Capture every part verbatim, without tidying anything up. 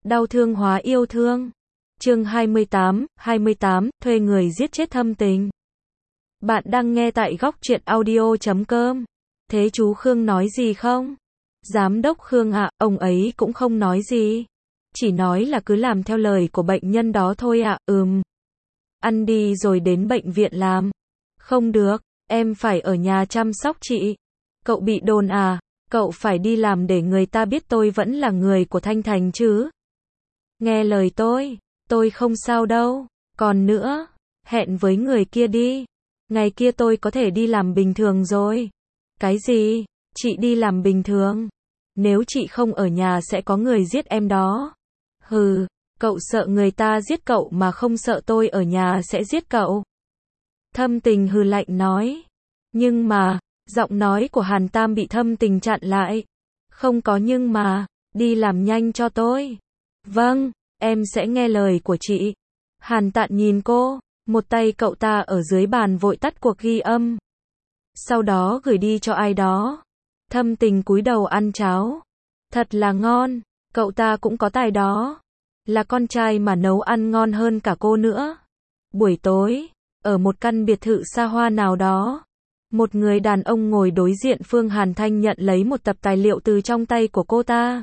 Đau thương hóa yêu thương. Chương hai mươi tám, hai mươi tám, thuê người giết chết thâm tình. Bạn đang nghe tại góc truyện audio chấm com. Thế chú Khương nói gì không? Giám đốc Khương ạ, à, ông ấy cũng không nói gì. Chỉ nói là cứ làm theo lời của bệnh nhân đó thôi ạ, à, ừm. Ăn đi rồi đến bệnh viện làm. Không được, em phải ở nhà chăm sóc chị. Cậu bị đồn à, cậu phải đi làm để người ta biết tôi vẫn là người của Thanh Thành chứ. Nghe lời tôi, tôi không sao đâu. Còn nữa, hẹn với người kia đi. Ngày kia tôi có thể đi làm bình thường rồi. Cái gì? Chị đi làm bình thường? Nếu chị không ở nhà sẽ có người giết em đó. Hừ, cậu sợ người ta giết cậu mà không sợ tôi ở nhà sẽ giết cậu. Thâm Tình hừ lạnh nói. Nhưng mà, giọng nói của Hàn Tam bị Thâm Tình chặn lại. Không có nhưng mà, đi làm nhanh cho tôi. Vâng, em sẽ nghe lời của chị. Hàn Tạn nhìn cô, một tay cậu ta ở dưới bàn vội tắt cuộc ghi âm. Sau đó gửi đi cho ai đó. Thâm Tình cúi đầu ăn cháo. Thật là ngon, cậu ta cũng có tài đó. Là con trai mà nấu ăn ngon hơn cả cô nữa. Buổi tối, ở một căn biệt thự xa hoa nào đó, một người đàn ông ngồi đối diện Phương Hàn Thanh nhận lấy một tập tài liệu từ trong tay của cô ta.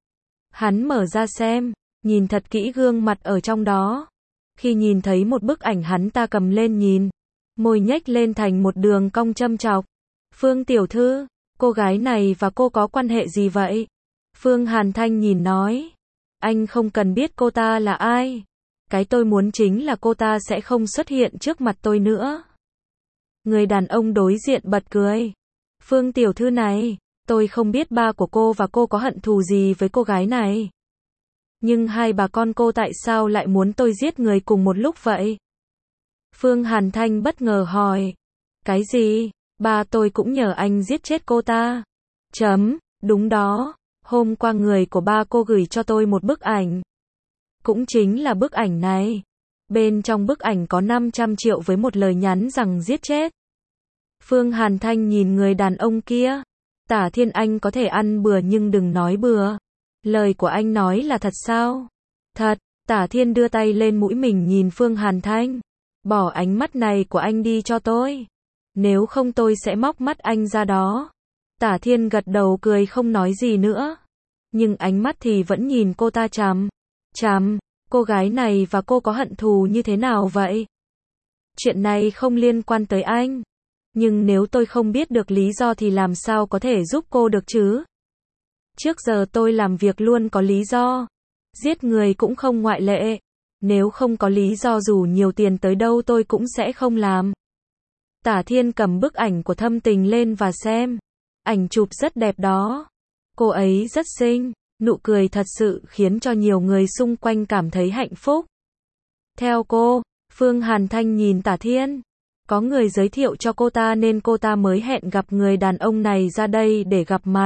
Hắn mở ra xem, nhìn thật kỹ gương mặt ở trong đó. Khi nhìn thấy một bức ảnh hắn ta cầm lên nhìn, môi nhếch lên thành một đường cong châm chọc. Phương tiểu thư, cô gái này và cô có quan hệ gì vậy? Phương Hàn Thanh nhìn nói. Anh không cần biết cô ta là ai. Cái tôi muốn chính là cô ta sẽ không xuất hiện trước mặt tôi nữa. Người đàn ông đối diện bật cười. Phương tiểu thư này, tôi không biết ba của cô và cô có hận thù gì với cô gái này. Nhưng hai bà con cô tại sao lại muốn tôi giết người cùng một lúc vậy? Phương Hàn Thanh bất ngờ hỏi. Cái gì? Ba tôi cũng nhờ anh giết chết cô ta. Chấm, đúng đó. Hôm qua người của ba cô gửi cho tôi một bức ảnh. Cũng chính là bức ảnh này. Bên trong bức ảnh có năm trăm triệu với một lời nhắn rằng giết chết. Phương Hàn Thanh nhìn người đàn ông kia. Tả Thiên Anh có thể ăn bừa nhưng đừng nói bừa. Lời của anh nói là thật sao? Thật. Tả Thiên đưa tay lên mũi mình nhìn Phương Hàn Thanh. Bỏ ánh mắt này của anh đi cho tôi. Nếu không tôi sẽ móc mắt anh ra đó. Tả Thiên gật đầu cười không nói gì nữa. Nhưng ánh mắt thì vẫn nhìn cô ta chằm chằm. Cô gái này và cô có hận thù như thế nào vậy? Chuyện này không liên quan tới anh. Nhưng nếu tôi không biết được lý do thì làm sao có thể giúp cô được chứ? Trước giờ tôi làm việc luôn có lý do. Giết người cũng không ngoại lệ. Nếu không có lý do dù nhiều tiền tới đâu tôi cũng sẽ không làm. Tả Thiên cầm bức ảnh của Thâm Tình lên và xem. Ảnh chụp rất đẹp đó. Cô ấy rất xinh, nụ cười thật sự khiến cho nhiều người xung quanh cảm thấy hạnh phúc. Theo cô, Phương Hàn Thanh nhìn Tả Thiên. Có người giới thiệu cho cô ta nên cô ta mới hẹn gặp người đàn ông này ra đây để gặp mặt.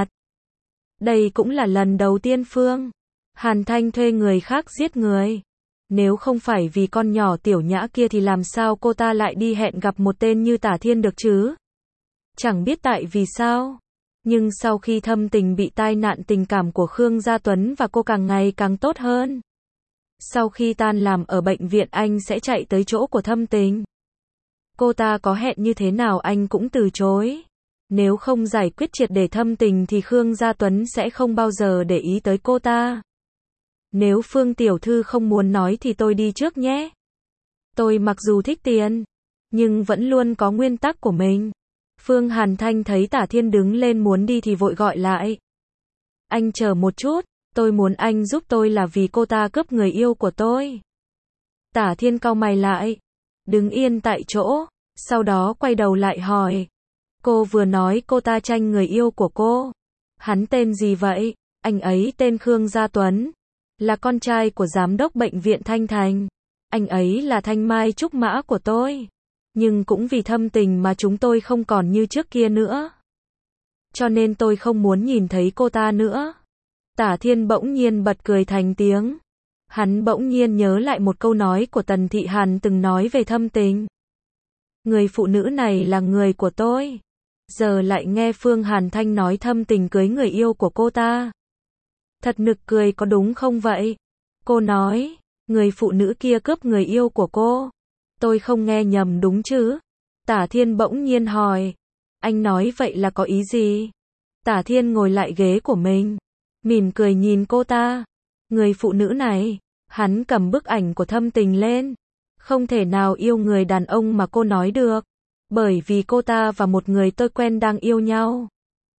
Đây cũng là lần đầu tiên Phương Hàn Thanh thuê người khác giết người. Nếu không phải vì con nhỏ tiểu nhã kia thì làm sao cô ta lại đi hẹn gặp một tên như Tả Thiên được chứ? Chẳng biết tại vì sao. Nhưng sau khi Thâm Tình bị tai nạn tình cảm của Khương Gia Tuấn và cô càng ngày càng tốt hơn. Sau khi tan làm ở bệnh viện anh sẽ chạy tới chỗ của Thâm Tình. Cô ta có hẹn như thế nào anh cũng từ chối. Nếu không giải quyết triệt để Thâm Tình thì Khương Gia Tuấn sẽ không bao giờ để ý tới cô ta. Nếu Phương tiểu thư không muốn nói thì tôi đi trước nhé. Tôi mặc dù thích tiền, nhưng vẫn luôn có nguyên tắc của mình. Phương Hàn Thanh thấy Tả Thiên đứng lên muốn đi thì vội gọi lại. Anh chờ một chút, tôi muốn anh giúp tôi là vì cô ta cướp người yêu của tôi. Tả Thiên cau mày lại, đứng yên tại chỗ, sau đó quay đầu lại hỏi. Cô vừa nói cô ta tranh người yêu của cô. Hắn tên gì vậy? Anh ấy tên Khương Gia Tuấn, là con trai của giám đốc bệnh viện Thanh Thành. Anh ấy là thanh mai trúc mã của tôi. Nhưng cũng vì Thâm Tình mà chúng tôi không còn như trước kia nữa. Cho nên tôi không muốn nhìn thấy cô ta nữa. Tả Thiên bỗng nhiên bật cười thành tiếng. Hắn bỗng nhiên nhớ lại một câu nói của Tần Thị Hàn từng nói về Thâm Tình. Người phụ nữ này là người của tôi. Giờ lại nghe Phương Hàn Thanh nói Thâm Tình cưới người yêu của cô ta. Thật nực cười có đúng không vậy? Cô nói, người phụ nữ kia cướp người yêu của cô. Tôi không nghe nhầm đúng chứ? Tả Thiên bỗng nhiên hỏi. Anh nói vậy là có ý gì? Tả Thiên ngồi lại ghế của mình, mỉm cười nhìn cô ta. Người phụ nữ này, hắn cầm bức ảnh của Thâm Tình lên. Không thể nào yêu người đàn ông mà cô nói được. Bởi vì cô ta và một người tôi quen đang yêu nhau.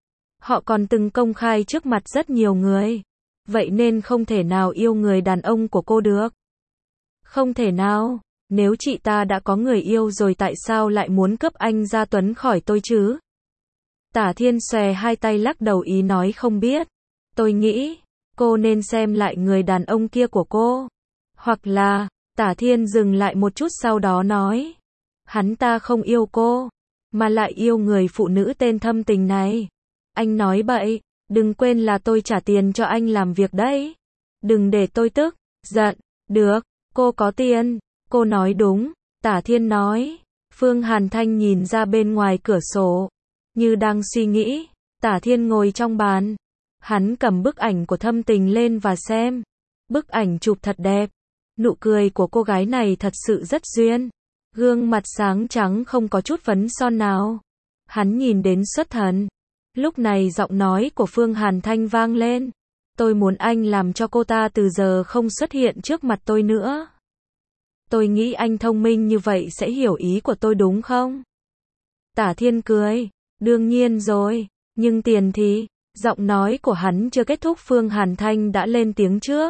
Họ còn từng công khai trước mặt rất nhiều người. Vậy nên không thể nào yêu người đàn ông của cô được. Không thể nào. Nếu chị ta đã có người yêu rồi tại sao lại muốn cướp anh Gia Tuấn khỏi tôi chứ? Tả Thiên xòe hai tay lắc đầu ý nói không biết. Tôi nghĩ, cô nên xem lại người đàn ông kia của cô. Hoặc là, Tả Thiên dừng lại một chút sau đó nói. Hắn ta không yêu cô, mà lại yêu người phụ nữ tên Thâm Tình này. Anh nói bậy, đừng quên là tôi trả tiền cho anh làm việc đấy. Đừng để tôi tức, giận. Được, cô có tiền. Cô nói đúng, Tả Thiên nói. Phương Hàn Thanh nhìn ra bên ngoài cửa sổ, như đang suy nghĩ. Tả Thiên ngồi trong bàn. Hắn cầm bức ảnh của Thâm Tình lên và xem. Bức ảnh chụp thật đẹp. Nụ cười của cô gái này thật sự rất duyên. Gương mặt sáng trắng không có chút phấn son nào. Hắn nhìn đến xuất thần. Lúc này giọng nói của Phương Hàn Thanh vang lên. Tôi muốn anh làm cho cô ta từ giờ không xuất hiện trước mặt tôi nữa. Tôi nghĩ anh thông minh như vậy sẽ hiểu ý của tôi đúng không? Tả Thiên cười. Đương nhiên rồi. Nhưng tiền thì... Giọng nói của hắn chưa kết thúc Phương Hàn Thanh đã lên tiếng trước.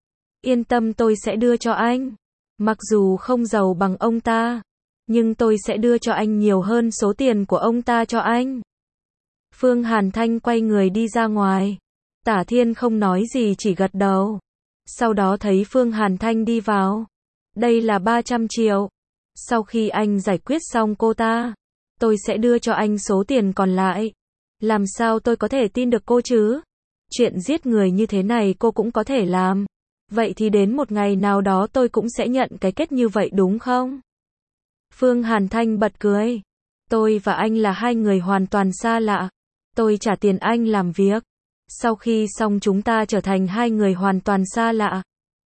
Yên tâm tôi sẽ đưa cho anh. Mặc dù không giàu bằng ông ta, nhưng tôi sẽ đưa cho anh nhiều hơn số tiền của ông ta cho anh. Phương Hàn Thanh quay người đi ra ngoài. Tả Thiên không nói gì chỉ gật đầu. Sau đó thấy Phương Hàn Thanh đi vào. Đây là ba trăm triệu. Sau khi anh giải quyết xong cô ta, tôi sẽ đưa cho anh số tiền còn lại. Làm sao tôi có thể tin được cô chứ? Chuyện giết người như thế này cô cũng có thể làm. Vậy thì đến một ngày nào đó tôi cũng sẽ nhận cái kết như vậy đúng không? Phương Hàn Thanh bật cười. Tôi và anh là hai người hoàn toàn xa lạ. Tôi trả tiền anh làm việc. Sau khi xong chúng ta trở thành hai người hoàn toàn xa lạ.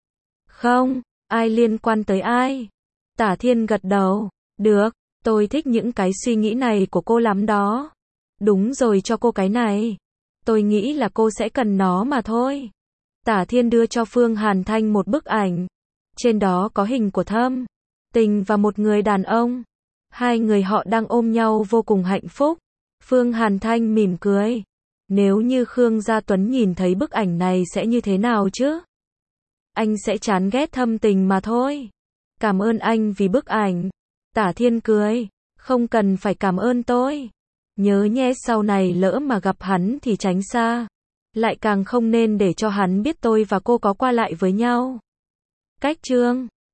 Không, ai liên quan tới ai? Tả Thiên gật đầu. Được, tôi thích những cái suy nghĩ này của cô lắm đó. Đúng rồi, cho cô cái này. Tôi nghĩ là cô sẽ cần nó mà thôi. Tả Thiên đưa cho Phương Hàn Thanh một bức ảnh. Trên đó có hình của Thâm Tình và một người đàn ông. Hai người họ đang ôm nhau vô cùng hạnh phúc. Phương Hàn Thanh mỉm cười. Nếu như Khương Gia Tuấn nhìn thấy bức ảnh này sẽ như thế nào chứ? Anh sẽ chán ghét Thâm Tình mà thôi. Cảm ơn anh vì bức ảnh. Tả Thiên cười. Không cần phải cảm ơn tôi. Nhớ nhé, sau này lỡ mà gặp hắn thì tránh xa. Lại càng không nên để cho hắn biết tôi và cô có qua lại với nhau. Cách chương